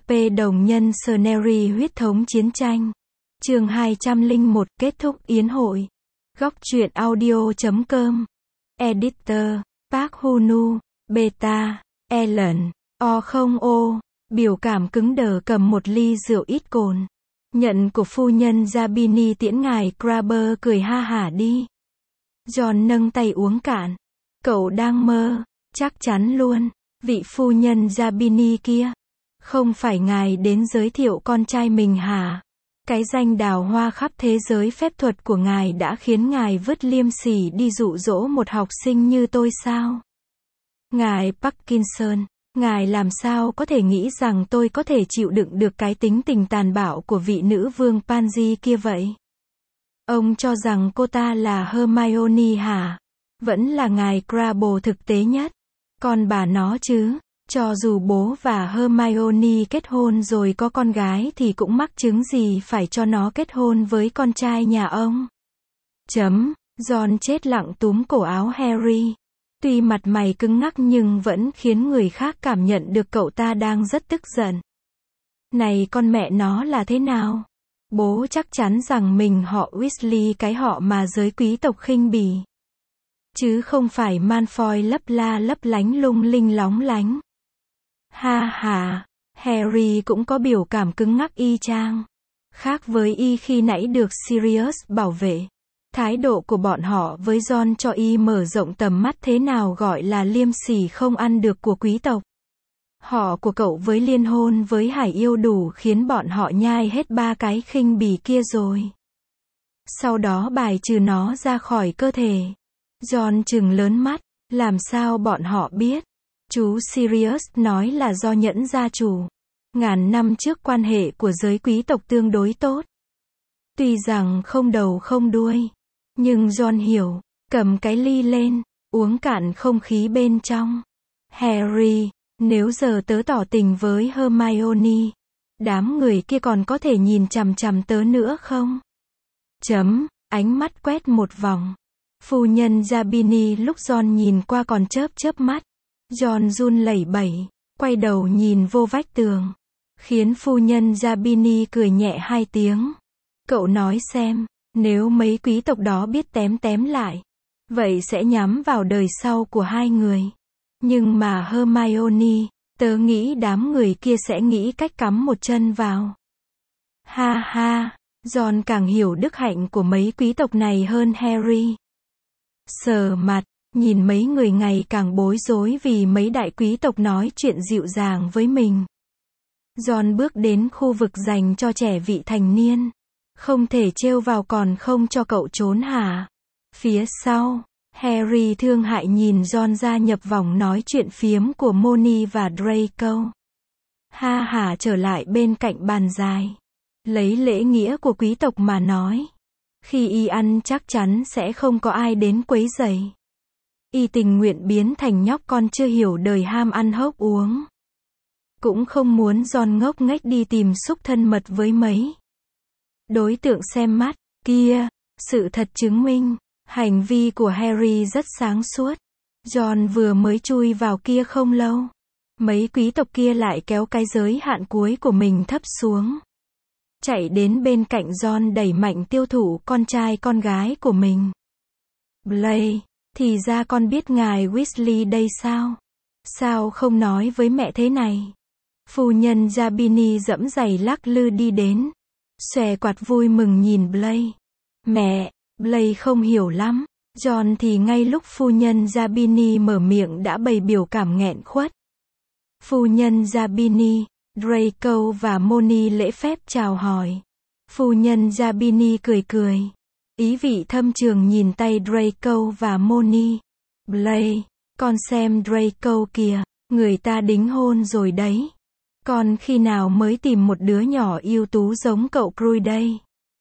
HP đồng nhân Scenery huyết thống chiến tranh. Chương 201 kết thúc yến hội. Góc truyện audio.com. Editor, Park Hunu, Beta, Ellen, O0O. Biểu cảm cứng đờ cầm một ly rượu ít cồn. Nhận của phu nhân Zabini tiễn ngài Crabber cười ha hả đi. John nâng tay uống cạn. Cậu đang mơ, chắc chắn luôn. Vị phu nhân Zabini kia. Không phải ngài đến giới thiệu con trai mình hả? Cái danh đào hoa khắp thế giới phép thuật của ngài đã khiến ngài vứt liêm sỉ đi dụ dỗ một học sinh như tôi sao? Ngài Parkinson, ngài làm sao có thể nghĩ rằng tôi có thể chịu đựng được cái tính tình tàn bạo của vị nữ vương Pansy kia vậy? Ông cho rằng cô ta là Hermione hả? Vẫn là ngài Crabble thực tế nhất. Còn bà nó chứ, cho dù bố và Hermione kết hôn rồi có con gái thì cũng mắc chứng gì phải cho nó kết hôn với con trai nhà ông. John chết lặng túm cổ áo Harry. Tuy mặt mày cứng ngắc nhưng vẫn khiến người khác cảm nhận được cậu ta đang rất tức giận. Này con mẹ nó là thế nào? Bố chắc chắn rằng mình họ Weasley, cái họ mà giới quý tộc khinh bỉ. Chứ không phải Malfoy lấp la lấp lánh lung linh lóng lánh. Ha ha, Harry cũng có biểu cảm cứng ngắc y chang. Khác với y khi nãy được Sirius bảo vệ. Thái độ của bọn họ với John cho y mở rộng tầm mắt thế nào gọi là liêm sỉ không ăn được của quý tộc. Họ của cậu với liên hôn với Hải Yêu đủ khiến bọn họ nhai hết ba cái khinh bỉ kia rồi. Sau đó bài trừ nó ra khỏi cơ thể. John trừng lớn mắt, làm sao bọn họ biết? Chú Sirius nói là do nhẫn gia chủ. Ngàn năm trước quan hệ của giới quý tộc tương đối tốt. Tuy rằng không đầu không đuôi. Nhưng John hiểu, cầm cái ly lên, uống cạn không khí bên trong. Harry, nếu giờ tớ tỏ tình với Hermione, đám người kia còn có thể nhìn chằm chằm tớ nữa không? Ánh mắt quét một vòng. Phu nhân Zabini lúc John nhìn qua còn chớp chớp mắt. John run lẩy bẩy, quay đầu nhìn vô vách tường. Khiến phu nhân Zabini cười nhẹ hai tiếng. Cậu nói xem, nếu mấy quý tộc đó biết tém tém lại, vậy sẽ nhắm vào đời sau của hai người. Nhưng mà Hermione, tớ nghĩ đám người kia sẽ nghĩ cách cắm một chân vào. Ha ha, John càng hiểu đức hạnh của mấy quý tộc này hơn Harry. Sờ mặt, nhìn mấy người ngày càng bối rối vì mấy đại quý tộc nói chuyện dịu dàng với mình. John bước đến khu vực dành cho trẻ vị thành niên. Không thể trêu vào còn không cho cậu trốn hả? Phía sau, Harry thương hại nhìn John gia nhập vòng nói chuyện phiếm của Moni và Draco. Ha hả trở lại bên cạnh bàn dài. Lấy lễ nghĩa của quý tộc mà nói. Khi y ăn chắc chắn sẽ không có ai đến quấy rầy. Y tình nguyện biến thành nhóc con chưa hiểu đời ham ăn hốc uống. Cũng không muốn John ngốc nghếch đi tìm xúc thân mật với mấy đối tượng xem mắt kia. Sự thật chứng minh, hành vi của Harry rất sáng suốt. John vừa mới chui vào kia không lâu. Mấy quý tộc kia lại kéo cái giới hạn cuối của mình thấp xuống. Chạy đến bên cạnh John đẩy mạnh tiêu thụ con trai con gái của mình. Blake, thì ra con biết ngài Weasley đây sao? Sao không nói với mẹ thế này? Phu nhân Zabini dẫm giày lắc lư đi đến. Xòe quạt vui mừng nhìn Blake. Mẹ, Blake không hiểu lắm. John thì ngay lúc phu nhân Zabini mở miệng đã bày biểu cảm nghẹn khuất. Phu nhân Zabini, Draco và Moni lễ phép chào hỏi. Phu nhân Zabini cười cười. Ý vị thâm trường nhìn tay Draco và Moni. Blake, con xem Draco kìa, người ta đính hôn rồi đấy. Con khi nào mới tìm một đứa nhỏ ưu tú giống cậu Crui đây?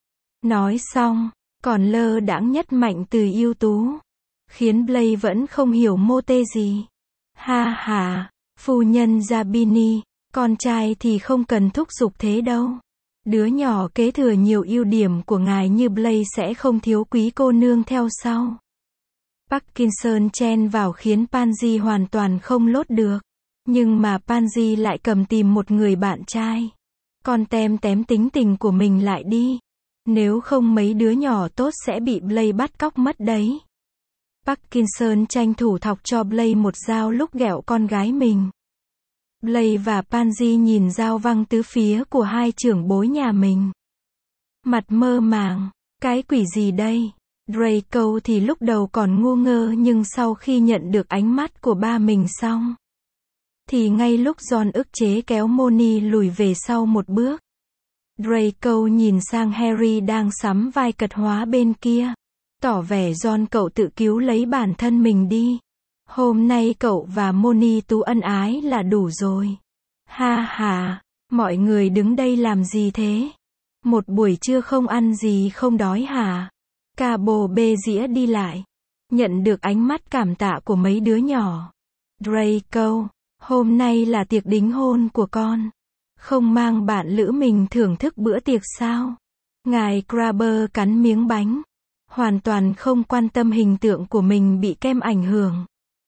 Nói xong, còn lơ đãng nhất mạnh từ ưu tú. Khiến Blake vẫn không hiểu mô tê gì. Ha ha, phu nhân Zabini, con trai thì không cần thúc giục thế đâu. Đứa nhỏ kế thừa nhiều ưu điểm của ngài như Blake sẽ không thiếu quý cô nương theo sau. Parkinson chen vào khiến Pansy hoàn toàn không lốt được. Nhưng mà Pansy lại cầm tìm một người bạn trai. Con tem tém tính tình của mình lại đi. Nếu không mấy đứa nhỏ tốt sẽ bị Blake bắt cóc mất đấy. Parkinson tranh thủ thọc cho Blake một dao lúc ghẹo con gái mình. Blake và Pansy nhìn dao văng tứ phía của hai trưởng bối nhà mình. Mặt mơ màng, cái quỷ gì đây? Draco thì lúc đầu còn ngu ngơ nhưng sau khi nhận được ánh mắt của ba mình xong, thì ngay lúc John ức chế kéo Molly lùi về sau một bước, Draco nhìn sang Harry đang sắm vai cật hóa bên kia, tỏ vẻ John cậu tự cứu lấy bản thân mình đi. Hôm nay cậu và Molly tú ân ái là đủ rồi. Ha ha, mọi người đứng đây làm gì thế? Một buổi trưa không ăn gì không đói hả? Cabo bê dĩa đi lại. Nhận được ánh mắt cảm tạ của mấy đứa nhỏ. Draco, hôm nay là tiệc đính hôn của con. Không mang bạn lữ mình thưởng thức bữa tiệc sao? Ngài Crabber cắn miếng bánh. Hoàn toàn không quan tâm hình tượng của mình bị kem ảnh hưởng.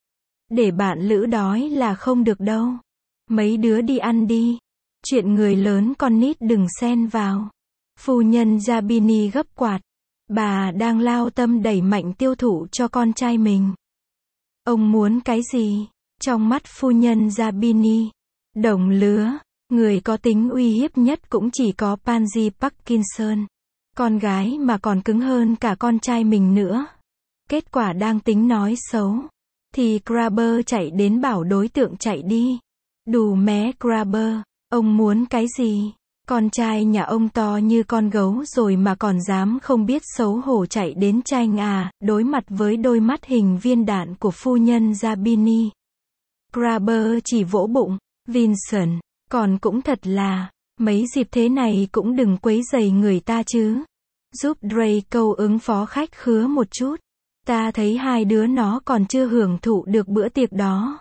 Để bạn lữ đói là không được đâu. Mấy đứa đi ăn đi. Chuyện người lớn con nít đừng xen vào. Phu nhân Zabini gấp quạt. Bà đang lao tâm đẩy mạnh tiêu thụ cho con trai mình. Ông muốn cái gì? Trong mắt phu nhân Zabini, đồng lứa, người có tính uy hiếp nhất cũng chỉ có Pansy Parkinson. Con gái mà còn cứng hơn cả con trai mình nữa. Kết quả đang tính nói xấu, thì Crabber chạy đến bảo đối tượng chạy đi. Đù mé Crabber, ông muốn cái gì? Con trai nhà ông to như con gấu rồi mà còn dám không biết xấu hổ chạy đến tranh à, đối mặt với đôi mắt hình viên đạn của phu nhân Zabini. Crabber chỉ vỗ bụng, Vincent, còn cũng thật là, mấy dịp thế này cũng đừng quấy rầy người ta chứ. Giúp Draco ứng phó khách khứa một chút. Ta thấy hai đứa nó còn chưa hưởng thụ được bữa tiệc đó.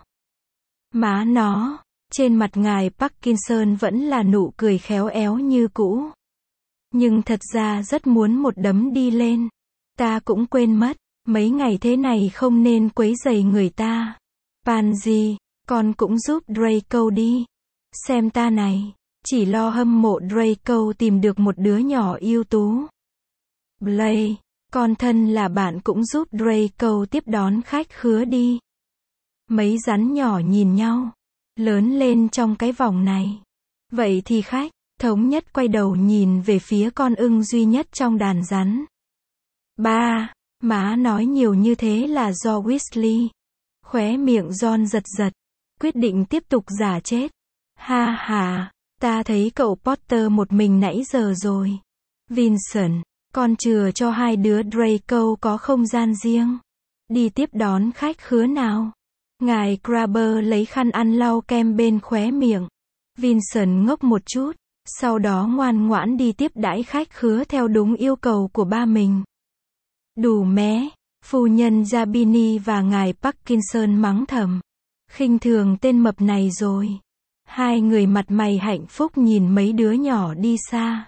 Má nó. Trên mặt ngài Parkinson vẫn là nụ cười khéo éo như cũ. Nhưng thật ra rất muốn một đấm đi lên. Ta cũng quên mất, mấy ngày thế này không nên quấy rầy người ta. Pansy, con cũng giúp Draco đi. Xem ta này, chỉ lo hâm mộ Draco tìm được một đứa nhỏ ưu tú. Blake, con thân là bạn cũng giúp Draco tiếp đón khách khứa đi. Mấy rắn nhỏ nhìn nhau. Lớn lên trong cái vòng này. Vậy thì khách, thống nhất quay đầu nhìn về phía con ưng duy nhất trong đàn rắn. Ba, má nói nhiều như thế là do Weasley. Khóe miệng John giật giật. Quyết định tiếp tục giả chết. Ha ha, ta thấy cậu Potter một mình nãy giờ rồi. Vincent, con chừa cho hai đứa Draco có không gian riêng. Đi tiếp đón khách khứa nào. Ngài Crabber lấy khăn ăn lau kem bên khóe miệng. Vincent ngốc một chút, sau đó ngoan ngoãn đi tiếp đãi khách khứa theo đúng yêu cầu của ba mình. Đủ mé, phu nhân Zabini và ngài Parkinson mắng thầm. Khinh thường tên mập này rồi. Hai người mặt mày hạnh phúc nhìn mấy đứa nhỏ đi xa.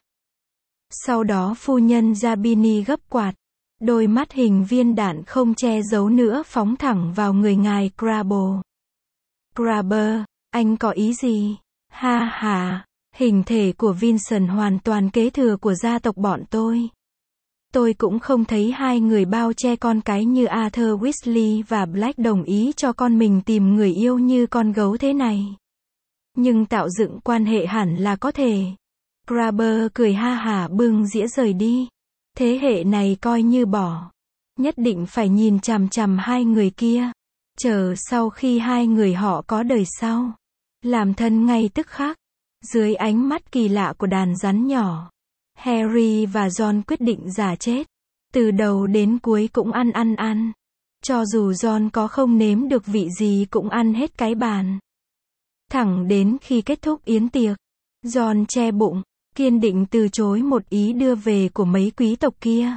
Sau đó phu nhân Zabini gấp quạt. Đôi mắt hình viên đạn không che giấu nữa phóng thẳng vào người ngài Crabble. Crabber, anh có ý gì? Ha ha, hình thể của Vincent hoàn toàn kế thừa của gia tộc bọn tôi. Tôi cũng không thấy hai người bao che con cái như Arthur Weasley và Black đồng ý cho con mình tìm người yêu như con gấu thế này. Nhưng tạo dựng quan hệ hẳn là có thể. Crabber cười ha hả bưng dĩa rời đi. Thế hệ này coi như bỏ. Nhất định phải nhìn chằm chằm hai người kia. Chờ sau khi hai người họ có đời sau. Làm thân ngay tức khắc. Dưới ánh mắt kỳ lạ của đàn rắn nhỏ. Harry và John quyết định giả chết. Từ đầu đến cuối cũng ăn. Cho dù John có không nếm được vị gì cũng ăn hết cái bàn. Thẳng đến khi kết thúc yến tiệc. John che bụng. Kiên định từ chối một ý đưa về của mấy quý tộc kia.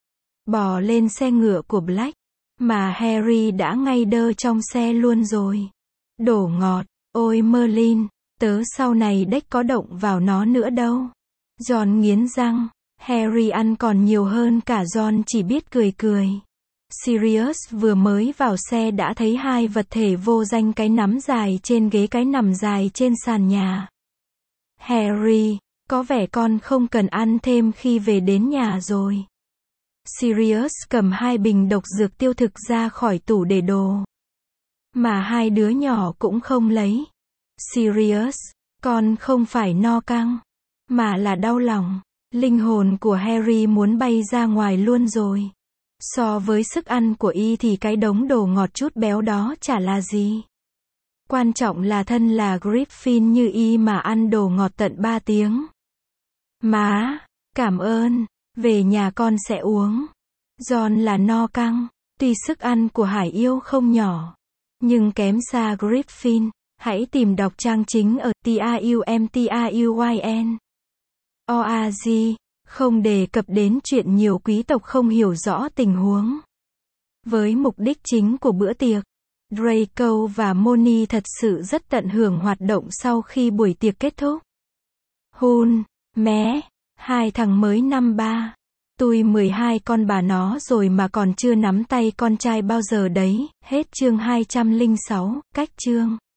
Bò lên xe ngựa của Black. Mà Harry đã ngay đơ trong xe luôn rồi. Đổ ngọt. Ôi Merlin, tớ sau này đếch có động vào nó nữa đâu. John nghiến răng. Harry ăn còn nhiều hơn cả John chỉ biết cười. Sirius vừa mới vào xe đã thấy hai vật thể vô danh cái nắm dài trên ghế cái nằm dài trên sàn nhà. Harry, có vẻ con không cần ăn thêm khi về đến nhà rồi. Sirius cầm hai bình độc dược tiêu thực ra khỏi tủ để đồ. Mà hai đứa nhỏ cũng không lấy. Sirius, con không phải no căng, mà là đau lòng. Linh hồn của Harry muốn bay ra ngoài luôn rồi. So với sức ăn của y thì cái đống đồ ngọt chút béo đó chả là gì. Quan trọng là thân là Gryffindor như y mà ăn đồ ngọt tận 3 tiếng. Má, cảm ơn, về nhà con sẽ uống. John là no căng, tuy sức ăn của Hải Yêu không nhỏ, nhưng kém xa Gryffindor. Hãy tìm đọc trang chính ở TRUMTRUYN. ORG, không đề cập đến chuyện nhiều quý tộc không hiểu rõ tình huống. Với mục đích chính của bữa tiệc, Draco và Molly thật sự rất tận hưởng hoạt động sau khi buổi tiệc kết thúc. Hun, mé, hai thằng mới năm 3. Tôi 12 con bà nó rồi mà còn chưa nắm tay con trai bao giờ đấy. Hết chương 206, cách chương.